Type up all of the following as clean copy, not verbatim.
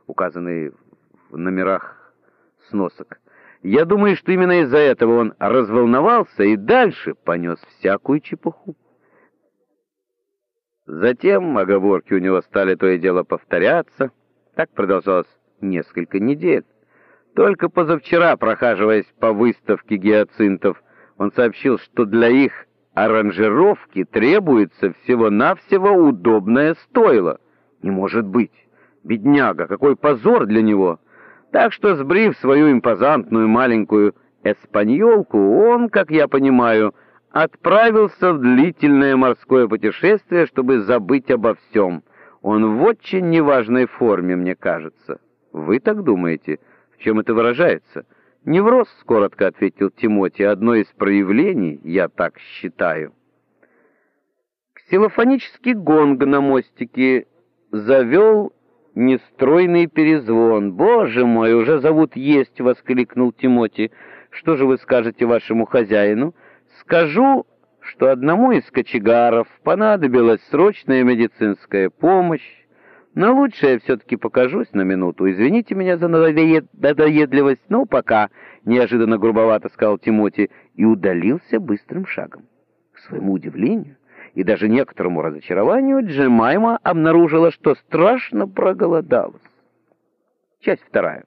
указанные в номерах сносок. Я думаю, что именно из-за этого он разволновался и дальше понес всякую чепуху. Затем оговорки у него стали то и дело повторяться. Так продолжалось несколько недель. Только позавчера, прохаживаясь по выставке гиацинтов, он сообщил, что для их аранжировки требуется всего-навсего удобное стойло. Не может быть! Бедняга, какой позор для него! Так что, сбрив свою импозантную маленькую эспаньолку, он, как я понимаю, отправился в длительное морское путешествие, чтобы забыть обо всем. Он в очень неважной форме, мне кажется. Вы так думаете? В чем это выражается? Невроз, коротко ответил Тимоти, одно из проявлений, я так считаю. Ксилофонический гонг на мостике завел нестройный перезвон. «Боже мой, уже зовут есть!» — воскликнул Тимоти. «Что же вы скажете вашему хозяину?» «Скажу, что одному из кочегаров понадобилась срочная медицинская помощь, но лучше я все-таки покажусь на минуту. Извините меня за надоедливость, но пока», — неожиданно грубовато сказал Тимоти и удалился быстрым шагом. К своему удивлению и даже некоторому разочарованию Джемайма обнаружила, что страшно проголодалась. Часть вторая.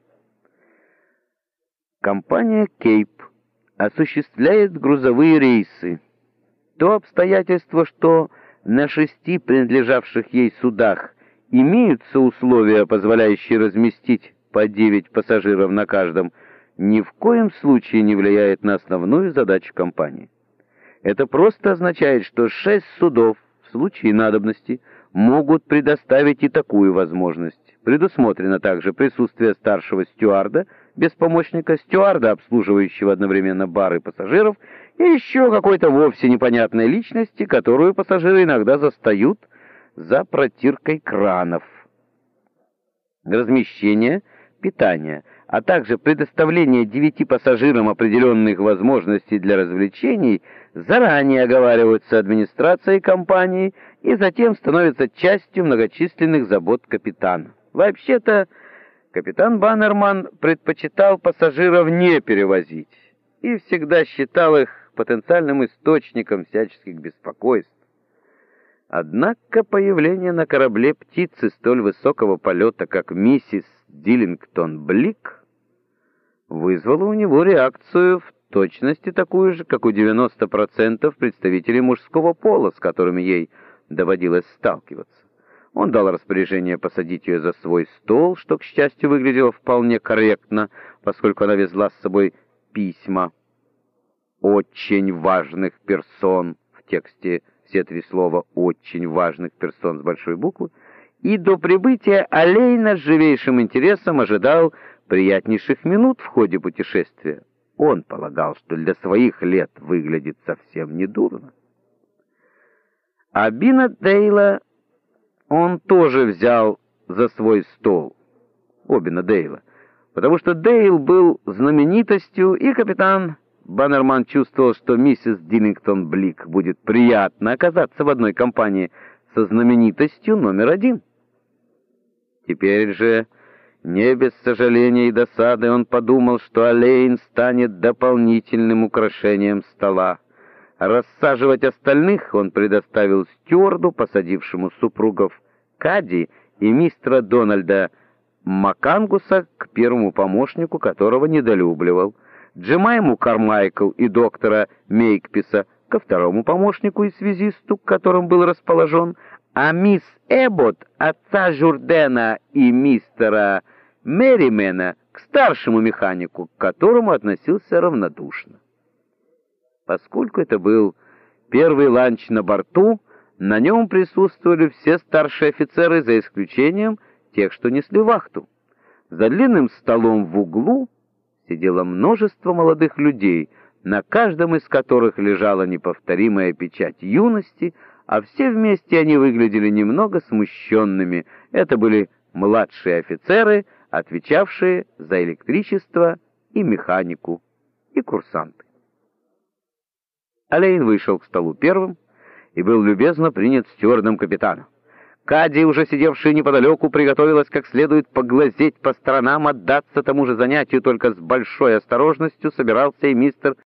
Компания «Кейп» осуществляет грузовые рейсы. То обстоятельство, что на 6 принадлежавших ей судах имеются условия, позволяющие разместить по 9 пассажиров на каждом, ни в коем случае не влияет на основную задачу компании. Это просто означает, что 6 судов в случае надобности могут предоставить и такую возможность. Предусмотрено также присутствие старшего стюарда без помощника, стюарда, обслуживающего одновременно бар и пассажиров, и еще какой-то вовсе непонятной личности, которую пассажиры иногда застают за протиркой кранов. Размещение, питание, а также предоставление 9 пассажирам определенных возможностей для развлечений заранее оговариваются администрацией компании и затем становятся частью многочисленных забот капитана. Вообще-то, капитан Баннерман предпочитал пассажиров не перевозить и всегда считал их потенциальным источником всяческих беспокойств. Однако появление на корабле птицы столь высокого полета, как миссис Диллингтон Блик, вызвало у него реакцию в точности такую же, как у 90% представителей мужского пола, с которыми ей доводилось сталкиваться. Он дал распоряжение посадить ее за свой стол, что, к счастью, выглядело вполне корректно, поскольку она везла с собой письма очень важных персон, в тексте все 3 слова «очень важных персон» с большой буквы, и до прибытия Олейна с живейшим интересом ожидал приятнейших минут в ходе путешествия. Он полагал, что для своих лет выглядит совсем недурно. А Бина Дейла он тоже взял за свой стол, Обина Дейла, потому что Дейл был знаменитостью, и капитан Баннерман чувствовал, что миссис Диллингтон Блик будет приятно оказаться в одной компании со знаменитостью номер 1. Теперь же, не без сожаления и досады, он подумал, что Олейн станет дополнительным украшением стола. Рассаживать остальных он предоставил стюарду, посадившему супругов Кади и мистера Дональда Макангуса к первому помощнику, которого недолюбливал, Джемайму Кармайкл и доктора Мейкписа ко второму помощнику и связисту, к которым был расположен, а мисс Эббот, отца Журдена и мистера Мерримена к старшему механику, к которому относился равнодушно. Поскольку это был первый ланч на борту, на нем присутствовали все старшие офицеры, за исключением тех, что несли вахту. За длинным столом в углу сидело множество молодых людей, на каждом из которых лежала неповторимая печать юности, а все вместе они выглядели немного смущенными. Это были младшие офицеры, отвечавшие за электричество и механику, и курсанты. Олейн вышел к столу первым и был любезно принят стюардом капитана. Кадди, уже сидевшая неподалеку, приготовилась как следует поглазеть по сторонам, отдаться тому же занятию, только с большой осторожностью собирался и мистер